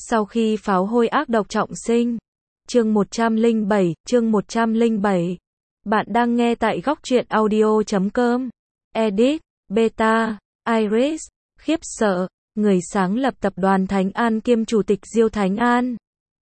Sau khi pháo hôi ác độc trọng sinh. Chương 107. Bạn đang nghe tại góc truyện audio.com. Edit, Beta, Iris, khiếp sợ, người sáng lập tập đoàn Thánh An kiêm chủ tịch Diêu Thánh An.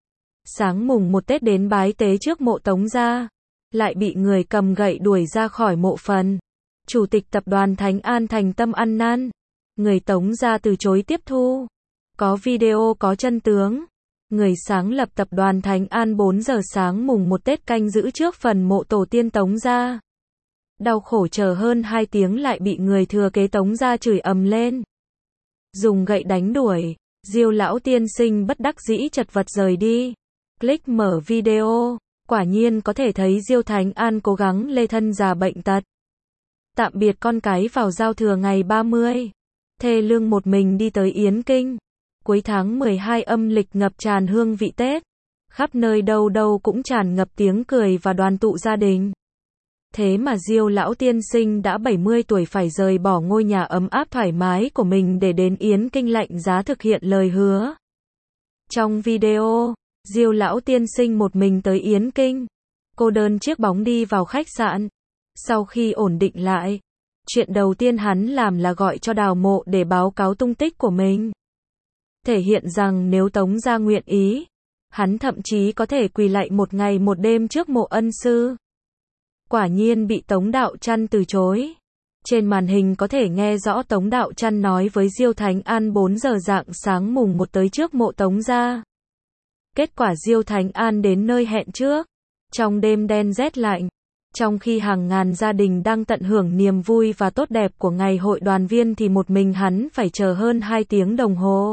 Sáng mùng 1 Tết đến bái tế trước mộ Tống gia, lại bị người cầm gậy đuổi ra khỏi mộ phần. Chủ tịch tập đoàn Thánh An thành tâm ăn năn, người Tống gia từ chối tiếp thu. Có video có chân tướng. Người sáng lập tập đoàn Thánh An 4 giờ sáng mùng 1 Tết canh giữ trước phần mộ tổ tiên Tống gia. Đau khổ chờ hơn 2 tiếng lại bị người thừa kế Tống gia chửi ầm lên. Dùng gậy đánh đuổi, Diêu lão tiên sinh bất đắc dĩ chật vật rời đi. Click mở video, quả nhiên có thể thấy Diêu Thánh An cố gắng lê thân già bệnh tật. Tạm biệt con cái vào giao thừa ngày 30. Thê lương một mình đi tới Yến Kinh. Cuối tháng 12 âm lịch ngập tràn hương vị Tết. Khắp nơi đâu đâu cũng tràn ngập tiếng cười và đoàn tụ gia đình. Thế mà Diêu lão tiên sinh đã 70 tuổi phải rời bỏ ngôi nhà ấm áp thoải mái của mình để đến Yến Kinh lạnh giá thực hiện lời hứa. Trong video, Diêu lão tiên sinh một mình tới Yến Kinh, cô đơn chiếc bóng đi vào khách sạn. Sau khi ổn định lại, chuyện đầu tiên hắn làm là gọi cho đào mộ để báo cáo tung tích của mình. Thể hiện rằng nếu Tống gia nguyện ý, hắn thậm chí có thể quỳ lạy một ngày một đêm trước mộ ân sư. Quả nhiên bị Tống Đạo Trăn từ chối. Trên màn hình có thể nghe rõ Tống Đạo Trăn nói với Diêu Thánh An 4 giờ rạng sáng mùng 1 tới trước mộ Tống gia. Kết quả Diêu Thánh An đến nơi hẹn trước, trong đêm đen rét lạnh, trong khi hàng ngàn gia đình đang tận hưởng niềm vui và tốt đẹp của ngày hội đoàn viên thì một mình hắn phải chờ hơn 2 tiếng đồng hồ.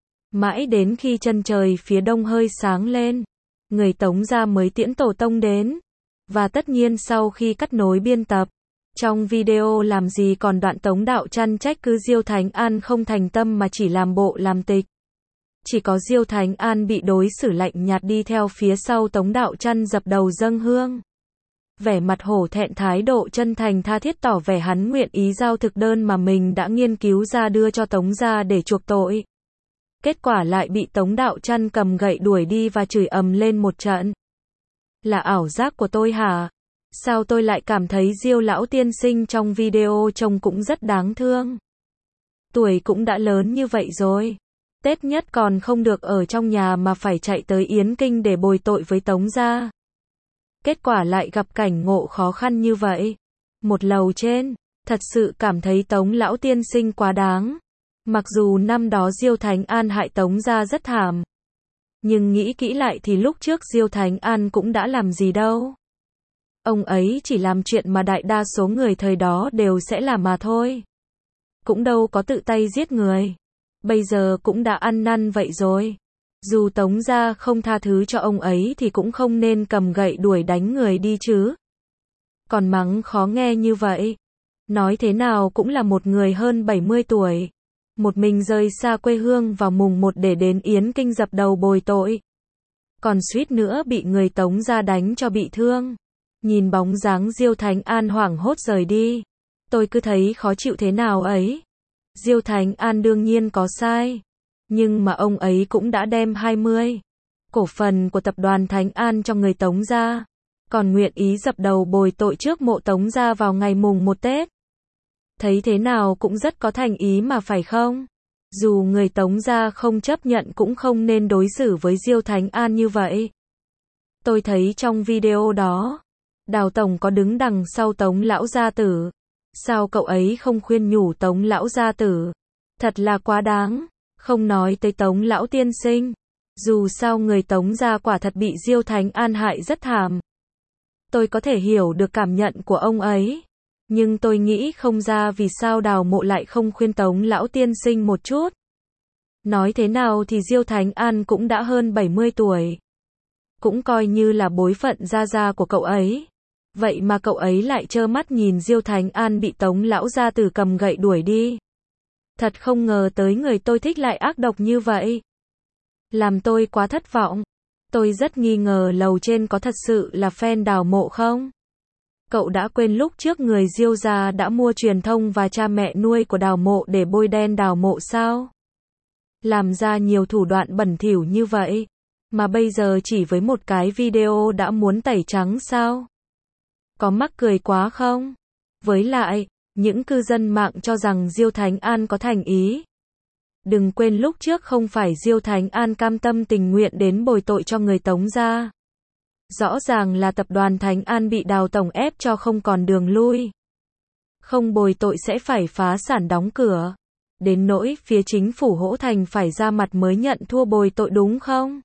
Mãi đến khi chân trời phía đông hơi sáng lên, người Tống gia mới tiễn tổ tông đến. Và tất nhiên sau khi cắt nối biên tập, trong video làm gì còn đoạn Tống Đạo Trăn trách cứ Diêu Thánh An không thành tâm mà chỉ làm bộ làm tịch. Chỉ có Diêu Thánh An bị đối xử lạnh nhạt đi theo phía sau Tống Đạo Trăn dập đầu dâng hương. Vẻ mặt hổ thẹn thái độ chân thành tha thiết tỏ vẻ hắn nguyện ý giao thực đơn mà mình đã nghiên cứu ra đưa cho Tống gia để chuộc tội. Kết quả lại bị Tống Đạo Trăn cầm gậy đuổi đi và chửi ầm lên một trận. Là ảo giác của tôi hả? Sao tôi lại cảm thấy Diêu lão tiên sinh trong video trông cũng rất đáng thương. Tuổi cũng đã lớn như vậy rồi. Tết nhất còn không được ở trong nhà mà phải chạy tới Yến Kinh để bồi tội với Tống gia. Kết quả lại gặp cảnh ngộ khó khăn như vậy. Một lầu trên, thật sự cảm thấy Tống lão tiên sinh quá đáng. Mặc dù năm đó Diêu Thánh An hại Tống gia rất thảm. Nhưng nghĩ kỹ lại thì lúc trước Diêu Thánh An cũng đã làm gì đâu. Ông ấy chỉ làm chuyện mà đại đa số người thời đó đều sẽ làm mà thôi. Cũng đâu có tự tay giết người. Bây giờ cũng đã ăn năn vậy rồi. Dù Tống gia không tha thứ cho ông ấy thì cũng không nên cầm gậy đuổi đánh người đi chứ. Còn mắng khó nghe như vậy. Nói thế nào cũng là một người hơn 70 tuổi. Một mình rời xa quê hương vào mùng 1 để đến Yến Kinh dập đầu bồi tội. Còn suýt nữa bị người Tống gia đánh cho bị thương. Nhìn bóng dáng Diêu Thánh An hoảng hốt rời đi. Tôi cứ thấy khó chịu thế nào ấy. Diêu Thánh An đương nhiên có sai. Nhưng mà ông ấy cũng đã đem 20 cổ phần của tập đoàn Thánh An cho người Tống gia. Còn nguyện ý dập đầu bồi tội trước mộ Tống gia vào ngày mùng 1 Tết. Thấy thế nào cũng rất có thành ý mà phải không? Dù người Tống gia không chấp nhận cũng không nên đối xử với Diêu Thánh An như vậy. Tôi thấy trong video đó, Đào tổng có đứng đằng sau Tống lão gia tử. Sao cậu ấy không khuyên nhủ Tống lão gia tử? Thật là quá đáng. Không nói tới Tống lão tiên sinh. Dù sao người Tống gia quả thật bị Diêu Thánh An hại rất thảm. Tôi có thể hiểu được cảm nhận của ông ấy. Nhưng tôi nghĩ không ra vì sao đào mộ lại không khuyên Tống lão tiên sinh một chút. Nói thế nào thì Diêu Thánh An cũng đã hơn 70 tuổi. Cũng coi như là bối phận gia của cậu ấy. Vậy mà cậu ấy lại trơ mắt nhìn Diêu Thánh An bị Tống lão gia tử cầm gậy đuổi đi. Thật không ngờ tới người tôi thích lại ác độc như vậy. Làm tôi quá thất vọng. Tôi rất nghi ngờ lầu trên có thật sự là fan đào mộ không? Cậu đã quên lúc trước người Diêu gia đã mua truyền thông và cha mẹ nuôi của đào mộ để bôi đen đào mộ sao? làm ra nhiều thủ đoạn bẩn thỉu như vậy. Mà bây giờ chỉ với một cái video đã muốn tẩy trắng sao? Có mắc cười quá không? Với lại, những cư dân mạng cho rằng Diêu Thánh An có thành ý. Đừng quên lúc trước không phải Diêu Thánh An cam tâm tình nguyện đến bồi tội cho người Tống gia. Rõ ràng là tập đoàn Thánh An bị Đào tổng ép cho không còn đường lui. Không bồi tội sẽ phải phá sản đóng cửa. Đến nỗi phía chính phủ Hỗ Thành phải ra mặt mới nhận thua bồi tội đúng không?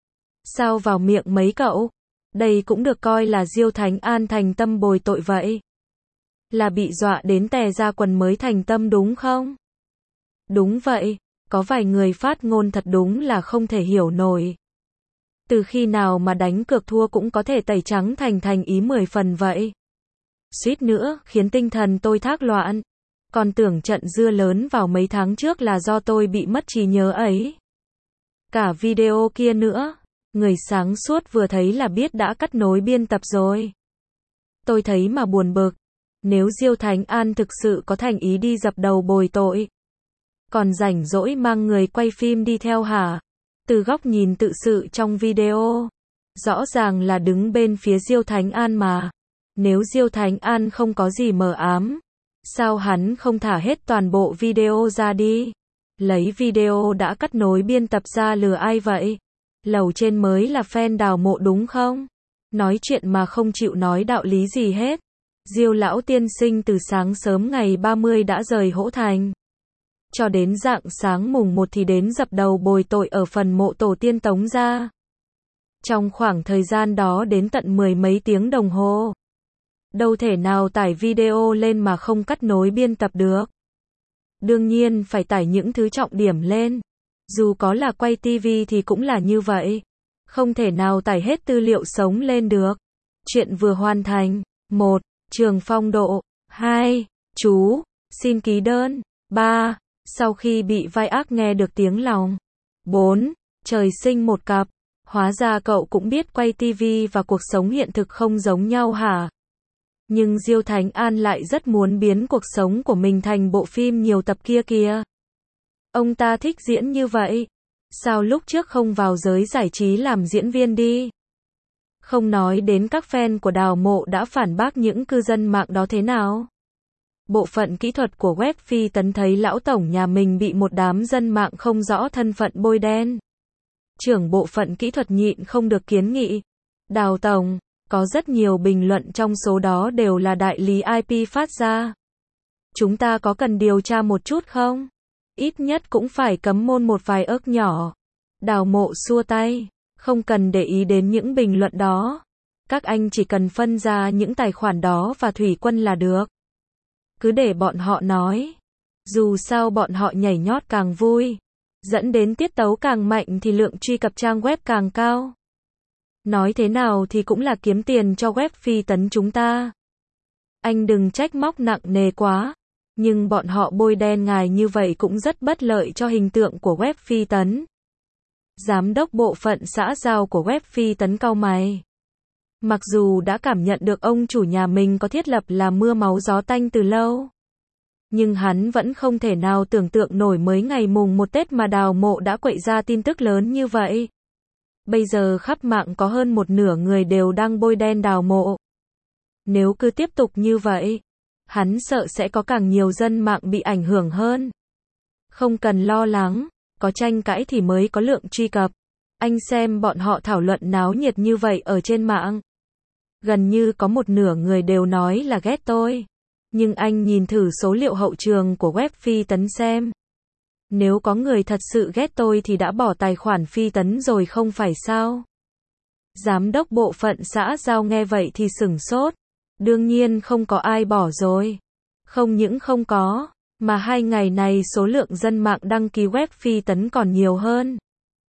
Sao vào miệng mấy cậu? Đây cũng được coi là Diêu Thánh An thành tâm bồi tội vậy. Là bị dọa đến tè ra quần mới thành tâm đúng không? Đúng vậy, có vài người phát ngôn thật đúng là không thể hiểu nổi. Từ khi nào mà đánh cược thua cũng có thể tẩy trắng thành ý 10 phần vậy? Suýt nữa khiến tinh thần tôi thác loạn. Còn tưởng trận dưa lớn vào mấy tháng trước là do tôi bị mất trí nhớ ấy. Cả video kia nữa, người sáng suốt vừa thấy là biết đã cắt nối biên tập rồi. Tôi thấy mà buồn bực. Nếu Diêu Thánh An thực sự có thành ý đi dập đầu bồi tội, còn rảnh rỗi mang người quay phim đi theo hả? Từ góc nhìn tự sự trong video, rõ ràng là đứng bên phía Diêu Thánh An mà. Nếu Diêu Thánh An không có gì mờ ám, sao hắn không thả hết toàn bộ video ra đi? Lấy video đã cắt nối biên tập ra lừa ai vậy? Lầu trên mới là fan Đào Mộ đúng không? Nói chuyện mà không chịu nói đạo lý gì hết. Diêu lão tiên sinh từ sáng sớm ngày 30 đã rời Hỗ Thành. Cho đến rạng sáng mùng 1 thì đến dập đầu bồi tội ở phần mộ tổ tiên Tống gia. Trong khoảng thời gian đó đến tận 10 mấy tiếng đồng hồ. Đâu thể nào tải video lên mà không cắt nối biên tập được. Đương nhiên phải tải những thứ trọng điểm lên. Dù có là quay TV thì cũng là như vậy. Không thể nào tải hết tư liệu sống lên được. Chuyện vừa hoàn thành. 1. Trường phong độ. 2. Chú. Xin ký đơn. 3. Sau khi bị vai ác nghe được tiếng lòng. 4. Trời sinh một cặp. Hóa ra cậu cũng biết quay TV và cuộc sống hiện thực không giống nhau hả? Nhưng Diêu Thánh An lại rất muốn biến cuộc sống của mình thành bộ phim nhiều tập kia kìa. Ông ta thích diễn như vậy. Sao lúc trước không vào giới giải trí làm diễn viên đi? Không nói đến các fan của Đào Mộ đã phản bác những cư dân mạng đó thế nào. Bộ phận kỹ thuật của web Phi Tấn thấy lão tổng nhà mình bị một đám dân mạng không rõ thân phận bôi đen. Trưởng bộ phận kỹ thuật nhịn không được kiến nghị. Đào tổng, có rất nhiều bình luận trong số đó đều là đại lý IP phát ra. Chúng ta có cần điều tra một chút không? Ít nhất cũng phải cấm môn một vài ớt nhỏ. Đào Mộ xua tay. Không cần để ý đến những bình luận đó. Các anh chỉ cần phân ra những tài khoản đó và Thủy Quân là được. Cứ để bọn họ nói. Dù sao bọn họ nhảy nhót càng vui. Dẫn đến tiết tấu càng mạnh thì lượng truy cập trang web càng cao. Nói thế nào thì cũng là kiếm tiền cho web Phi Tấn chúng ta. Anh đừng trách móc nặng nề quá. Nhưng bọn họ bôi đen ngài như vậy cũng rất bất lợi cho hình tượng của web Phi Tấn. Giám đốc bộ phận xã giao của web Phi Tấn cau mày. Mặc dù đã cảm nhận được ông chủ nhà mình có thiết lập là mưa máu gió tanh từ lâu. Nhưng hắn vẫn không thể nào tưởng tượng nổi mới ngày mùng 1 Tết mà Đào Mộ đã quậy ra tin tức lớn như vậy. Bây giờ khắp mạng có hơn một nửa người đều đang bôi đen Đào Mộ. Nếu cứ tiếp tục như vậy, hắn sợ sẽ có càng nhiều dân mạng bị ảnh hưởng hơn. Không cần lo lắng, có tranh cãi thì mới có lượng truy cập. Anh xem bọn họ thảo luận náo nhiệt như vậy ở trên mạng. Gần như có một nửa người đều nói là ghét tôi. Nhưng anh nhìn thử số liệu hậu trường của web Phi Tấn xem. Nếu có người thật sự ghét tôi thì đã bỏ tài khoản Phi Tấn rồi không phải sao? Giám đốc bộ phận xã giao nghe vậy thì sửng sốt. Đương nhiên không có ai bỏ rồi. Không những không có, mà 2 ngày này số lượng dân mạng đăng ký web Phi Tấn còn nhiều hơn.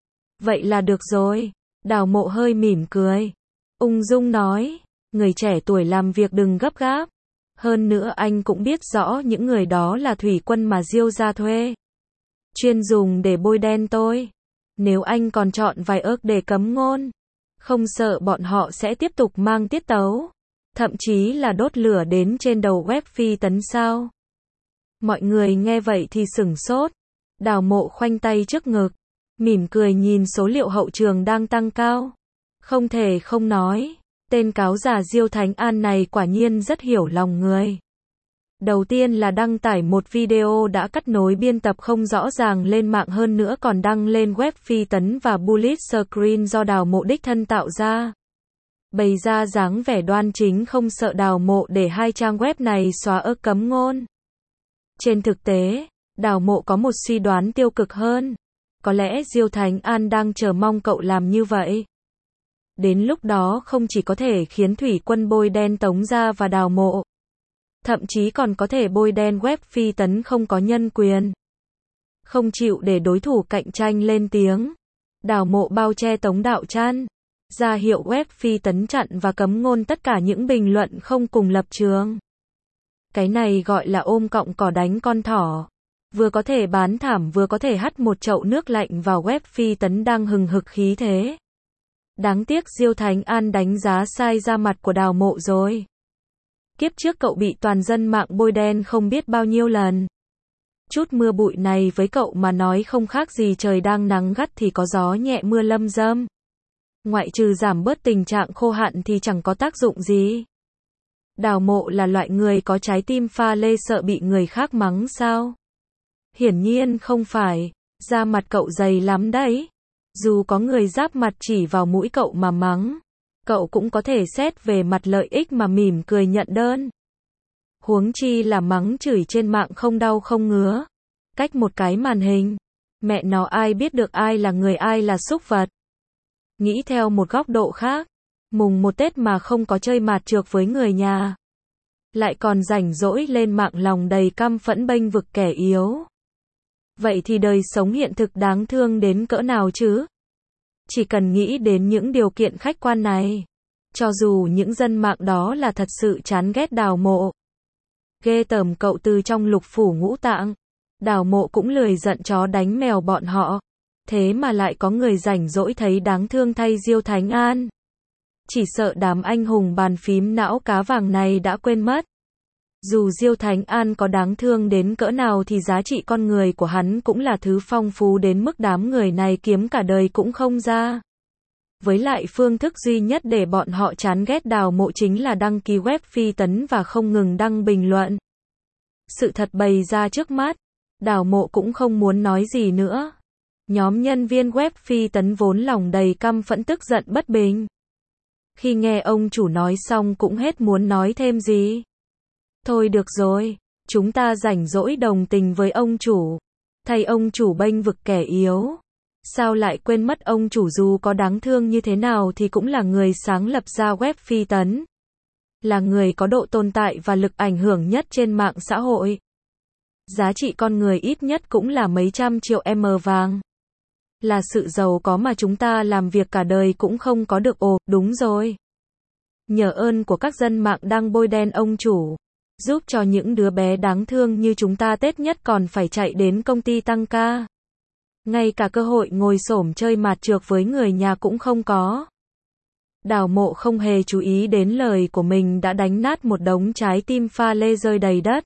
Vậy là được rồi. Đào Mộ hơi mỉm cười. Ung dung nói, người trẻ tuổi làm việc đừng gấp gáp. Hơn nữa anh cũng biết rõ những người đó là Thủy Quân mà Diêu gia thuê. Chuyên dùng để bôi đen tôi. Nếu anh còn chọn vài ớt để cấm ngôn, không sợ bọn họ sẽ tiếp tục mang tiết tấu. Thậm chí là đốt lửa đến trên đầu web Phi Tấn sao? Mọi người nghe vậy thì sửng sốt. Đào Mộ khoanh tay trước ngực, mỉm cười nhìn số liệu hậu trường đang tăng cao. Không thể không nói, tên cáo già Diêu Thánh An này quả nhiên rất hiểu lòng người. Đầu tiên là đăng tải một video đã cắt nối biên tập không rõ ràng lên mạng, hơn nữa còn đăng lên web Phi Tấn và Bullet Screen do Đào Mộ đích thân tạo ra. Bày ra dáng vẻ đoan chính không sợ Đào Mộ để hai trang web này xóa cấm ngôn. Trên thực tế, Đào Mộ có một suy đoán tiêu cực hơn. Có lẽ Diêu Thánh An đang chờ mong cậu làm như vậy. Đến lúc đó không chỉ có thể khiến thủy quân bôi đen Tống Gia và Đào Mộ, thậm chí còn có thể bôi đen web Phi Tấn không có nhân quyền, không chịu để đối thủ cạnh tranh lên tiếng. Đào Mộ bao che Tống Đạo Trăn, ra hiệu web Phi Tấn chặn và cấm ngôn tất cả những bình luận không cùng lập trường. Cái này gọi là ôm cọng cỏ đánh con thỏ. Vừa có thể bán thảm vừa có thể hắt một chậu nước lạnh vào web Phi Tấn đang hừng hực khí thế. Đáng tiếc Diêu Thánh An đánh giá sai ra mặt của Đào Mộ rồi. Kiếp trước cậu bị toàn dân mạng bôi đen không biết bao nhiêu lần. Chút mưa bụi này với cậu mà nói không khác gì trời đang nắng gắt thì có gió nhẹ mưa lâm dâm. Ngoại trừ giảm bớt tình trạng khô hạn thì chẳng có tác dụng gì. Đào Mộ là loại người có trái tim pha lê sợ bị người khác mắng sao? Hiển nhiên không phải, da mặt cậu dày lắm đấy. Dù có người giáp mặt chỉ vào mũi cậu mà mắng, cậu cũng có thể xét về mặt lợi ích mà mỉm cười nhận đơn. Huống chi là mắng chửi trên mạng không đau không ngứa. Cách một cái màn hình, mẹ nó ai biết được ai là người ai là súc vật. Nghĩ theo một góc độ khác, mùng 1 Tết mà không có chơi mạt trược với người nhà, lại còn rảnh rỗi lên mạng lòng đầy căm phẫn bênh vực kẻ yếu. Vậy thì đời sống hiện thực đáng thương đến cỡ nào chứ? Chỉ cần nghĩ đến những điều kiện khách quan này, cho dù những dân mạng đó là thật sự chán ghét Đào Mộ, ghê tởm cậu từ trong lục phủ ngũ tạng, Đào Mộ cũng lười giận chó đánh mèo bọn họ. Thế mà lại có người rảnh rỗi thấy đáng thương thay Diêu Thánh An. Chỉ sợ đám anh hùng bàn phím não cá vàng này đã quên mất. Dù Diêu Thánh An có đáng thương đến cỡ nào thì giá trị con người của hắn cũng là thứ phong phú đến mức đám người này kiếm cả đời cũng không ra. Với lại phương thức duy nhất để bọn họ chán ghét Đào Mộ chính là đăng ký web Phi Tấn và không ngừng đăng bình luận. Sự thật bày ra trước mắt, Đào Mộ cũng không muốn nói gì nữa. Nhóm nhân viên web Phi Tấn vốn lòng đầy căm phẫn tức giận bất bình. Khi nghe ông chủ nói xong cũng hết muốn nói thêm gì. Thôi được rồi, chúng ta rảnh rỗi đồng tình với ông chủ. Thay ông chủ bênh vực kẻ yếu. Sao lại quên mất ông chủ dù có đáng thương như thế nào thì cũng là người sáng lập ra web Phi Tấn. Là người có độ tồn tại và lực ảnh hưởng nhất trên mạng xã hội. Giá trị con người ít nhất cũng là mấy trăm triệu M vàng. Là sự giàu có mà chúng ta làm việc cả đời cũng không có được. Ồ, đúng rồi. Nhờ ơn của các dân mạng đang bôi đen ông chủ, giúp cho những đứa bé đáng thương như chúng ta Tết nhất còn phải chạy đến công ty tăng ca. Ngay cả cơ hội ngồi xổm chơi mạt trược với người nhà cũng không có. Đào Mộ không hề chú ý đến lời của mình đã đánh nát một đống trái tim pha lê rơi đầy đất.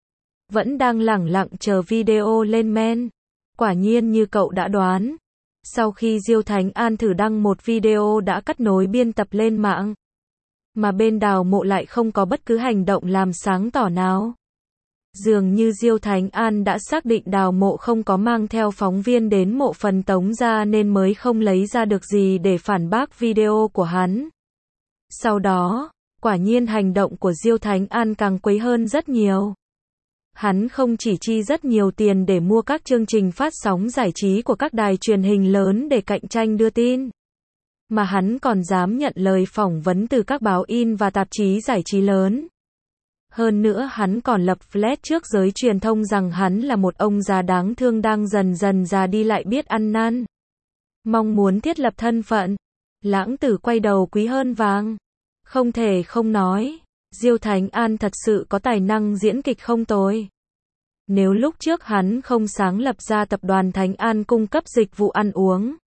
Vẫn đang lẳng lặng chờ video lên men. Quả nhiên như cậu đã đoán. Sau khi Diêu Thánh An thử đăng một video đã cắt nối biên tập lên mạng, mà bên Đào Mộ lại không có bất cứ hành động làm sáng tỏ nào. Dường như Diêu Thánh An đã xác định Đào Mộ không có mang theo phóng viên đến mộ phần Tống Gia nên mới không lấy ra được gì để phản bác video của hắn. Sau đó, quả nhiên hành động của Diêu Thánh An càng quấy hơn rất nhiều. Hắn không chỉ chi rất nhiều tiền để mua các chương trình phát sóng giải trí của các đài truyền hình lớn để cạnh tranh đưa tin, mà hắn còn dám nhận lời phỏng vấn từ các báo in và tạp chí giải trí lớn. Hơn nữa hắn còn lập flash trước giới truyền thông rằng hắn là một ông già đáng thương đang dần dần già đi lại biết ăn năn. Mong muốn thiết lập thân phận. Lãng tử quay đầu quý hơn vàng. Không thể không nói, Diêu Thánh An thật sự có tài năng diễn kịch không tồi. Nếu lúc trước hắn không sáng lập ra tập đoàn Thánh An cung cấp dịch vụ ăn uống,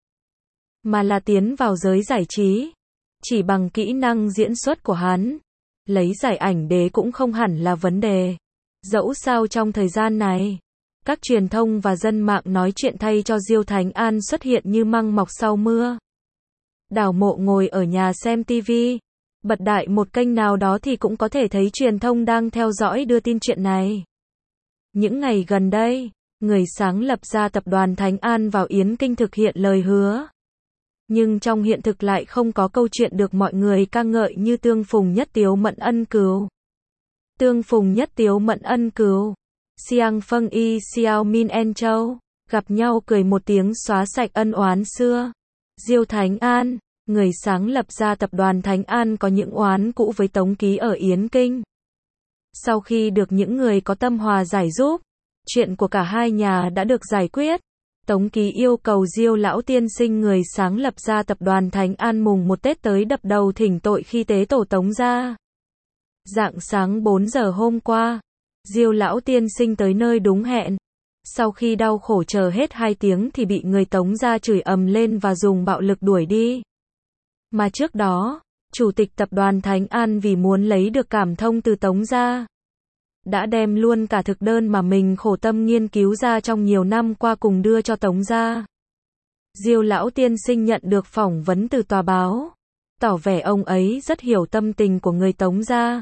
mà là tiến vào giới giải trí, chỉ bằng kỹ năng diễn xuất của hắn, lấy giải ảnh đế cũng không hẳn là vấn đề. Dẫu sao trong thời gian này, Các truyền thông và dân mạng nói chuyện thay cho Diêu Thánh An xuất hiện như măng mọc sau mưa. Đào Mộ ngồi ở nhà xem TV, bật đại một kênh nào đó thì cũng có thể thấy truyền thông đang theo dõi đưa tin chuyện này. Những ngày gần đây, người sáng lập ra tập đoàn Thánh An vào Yến Kinh thực hiện lời hứa. Nhưng trong hiện thực lại không có câu chuyện được mọi người ca ngợi như tương phùng nhất tiếu mận ân cứu. Tương phùng nhất tiếu mận ân cứu. Xiang Feng Y Xiao Min En Châu, gặp nhau cười một tiếng xóa sạch ân oán xưa. Diêu Thánh An, người sáng lập ra tập đoàn Thánh An có những oán cũ với Tống Ký ở Yến Kinh. Sau khi được những người có tâm hòa giải giúp, chuyện của cả hai nhà đã được giải quyết. Tống Ký yêu cầu Diêu lão tiên sinh người sáng lập ra tập đoàn Thánh An mùng 1 Tết tới đập đầu thỉnh tội khi tế tổ Tống ra. Rạng sáng 4 giờ hôm qua, Diêu lão tiên sinh tới nơi đúng hẹn. Sau khi đau khổ chờ hết 2 tiếng thì bị người Tống ra chửi ầm lên và dùng bạo lực đuổi đi. Mà trước đó, chủ tịch tập đoàn Thánh An vì muốn lấy được cảm thông từ Tống ra, đã đem luôn cả thực đơn mà mình khổ tâm nghiên cứu ra trong nhiều năm qua cùng đưa cho Tống ra. Diêu lão tiên sinh nhận được phỏng vấn từ tòa báo, tỏ vẻ ông ấy rất hiểu tâm tình của người Tống ra.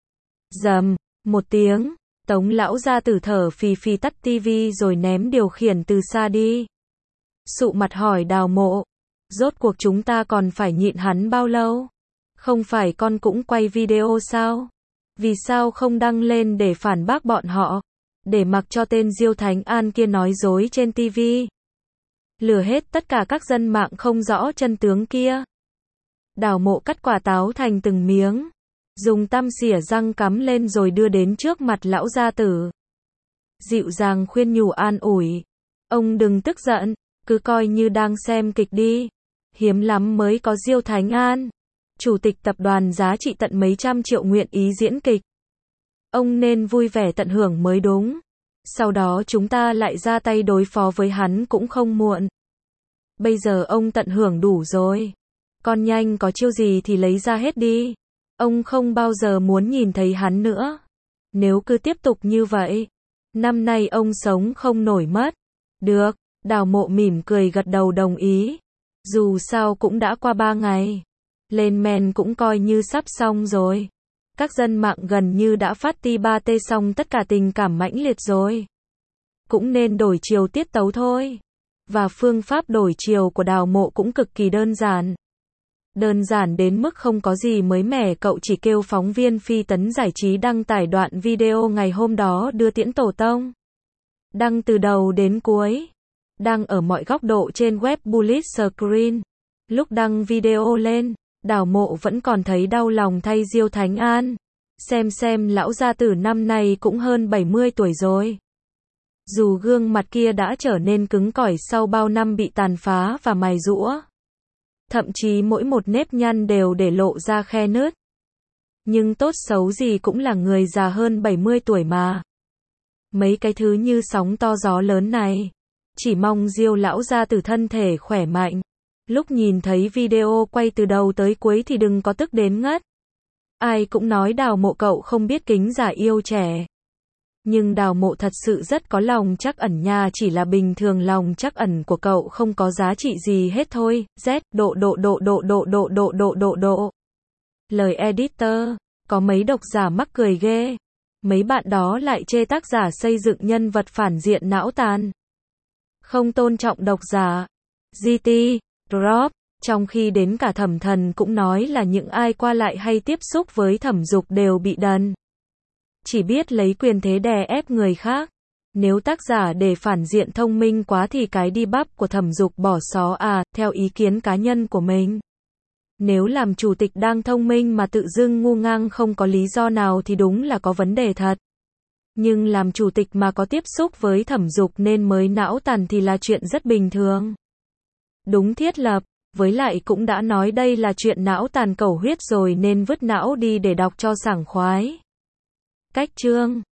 Rầm, một tiếng, Tống lão gia tử thở phì phì tắt tivi rồi ném điều khiển từ xa đi. Sụ mặt hỏi Đào Mộ, rốt cuộc chúng ta còn phải nhịn hắn bao lâu? Không phải con cũng quay video sao? Vì sao không đăng lên để phản bác bọn họ? Để mặc cho tên Diêu Thánh An kia nói dối trên tivi. Lừa hết tất cả các dân mạng không rõ chân tướng kia. Đào Mộ cắt quả táo thành từng miếng, dùng tăm xỉa răng cắm lên rồi đưa đến trước mặt lão gia tử. Dịu dàng khuyên nhủ an ủi. Ông đừng tức giận, cứ coi như đang xem kịch đi. Hiếm lắm mới có Diêu Thánh An, chủ tịch tập đoàn giá trị tận mấy trăm triệu nguyện ý diễn kịch. Ông nên vui vẻ tận hưởng mới đúng. Sau đó chúng ta lại ra tay đối phó với hắn cũng không muộn. Bây giờ ông tận hưởng đủ rồi. Con nhanh có chiêu gì thì lấy ra hết đi. Ông không bao giờ muốn nhìn thấy hắn nữa. Nếu cứ tiếp tục như vậy, năm nay ông sống không nổi mất. Được, Đào Mộ mỉm cười gật đầu đồng ý. Dù sao cũng đã qua 3 ngày. Lên men cũng coi như sắp xong rồi. Các dân mạng gần như đã phát ti 3T xong tất cả tình cảm mãnh liệt rồi. Cũng nên đổi chiều tiết tấu thôi. Và phương pháp đổi chiều của Đào Mộ cũng cực kỳ đơn giản. Đơn giản đến mức không có gì mới mẻ, cậu chỉ kêu phóng viên Phi Tấn Giải trí đăng tải đoạn video ngày hôm đó đưa tiễn tổ tông. Đăng từ đầu đến cuối. Đăng ở mọi góc độ trên web Bullet Screen. Lúc đăng video lên, Đào Mộ vẫn còn thấy đau lòng thay Diêu Thánh An. Xem lão gia tử năm nay cũng hơn 70 tuổi rồi. Dù gương mặt kia đã trở nên cứng cỏi sau bao năm bị tàn phá và mài giũa. Thậm chí mỗi một nếp nhăn đều để lộ ra khe nứt. Nhưng tốt xấu gì cũng là người già hơn 70 tuổi mà. Mấy cái thứ như sóng to gió lớn này. Chỉ mong Diêu lão gia tử thân thể khỏe mạnh. Lúc nhìn thấy video quay từ đầu tới cuối thì đừng có tức đến ngất. Ai cũng nói Đào Mộ cậu không biết kính già yêu trẻ. Nhưng Đào Mộ thật sự rất có lòng trắc ẩn nha, chỉ là bình thường lòng trắc ẩn của cậu không có giá trị gì hết thôi. Z độ. Lời editor, có mấy độc giả mắc cười ghê. Mấy bạn đó lại chê tác giả xây dựng nhân vật phản diện não tàn. Không tôn trọng độc giả. GT, drop, trong khi đến cả Thẩm Thần cũng nói là những ai qua lại hay tiếp xúc với Thẩm Dục đều bị đần. Chỉ biết lấy quyền thế đè ép người khác. Nếu tác giả để phản diện thông minh quá thì cái đi bắp của Thẩm Dục bỏ xó à, theo ý kiến cá nhân của mình. Nếu làm chủ tịch đang thông minh mà tự dưng ngu ngang không có lý do nào thì đúng là có vấn đề thật. Nhưng làm chủ tịch mà có tiếp xúc với Thẩm Dục nên mới não tàn thì là chuyện rất bình thường. Đúng thiết lập, với lại cũng đã nói đây là chuyện não tàn cầu huyết rồi nên vứt não đi để đọc cho sảng khoái. Cách chương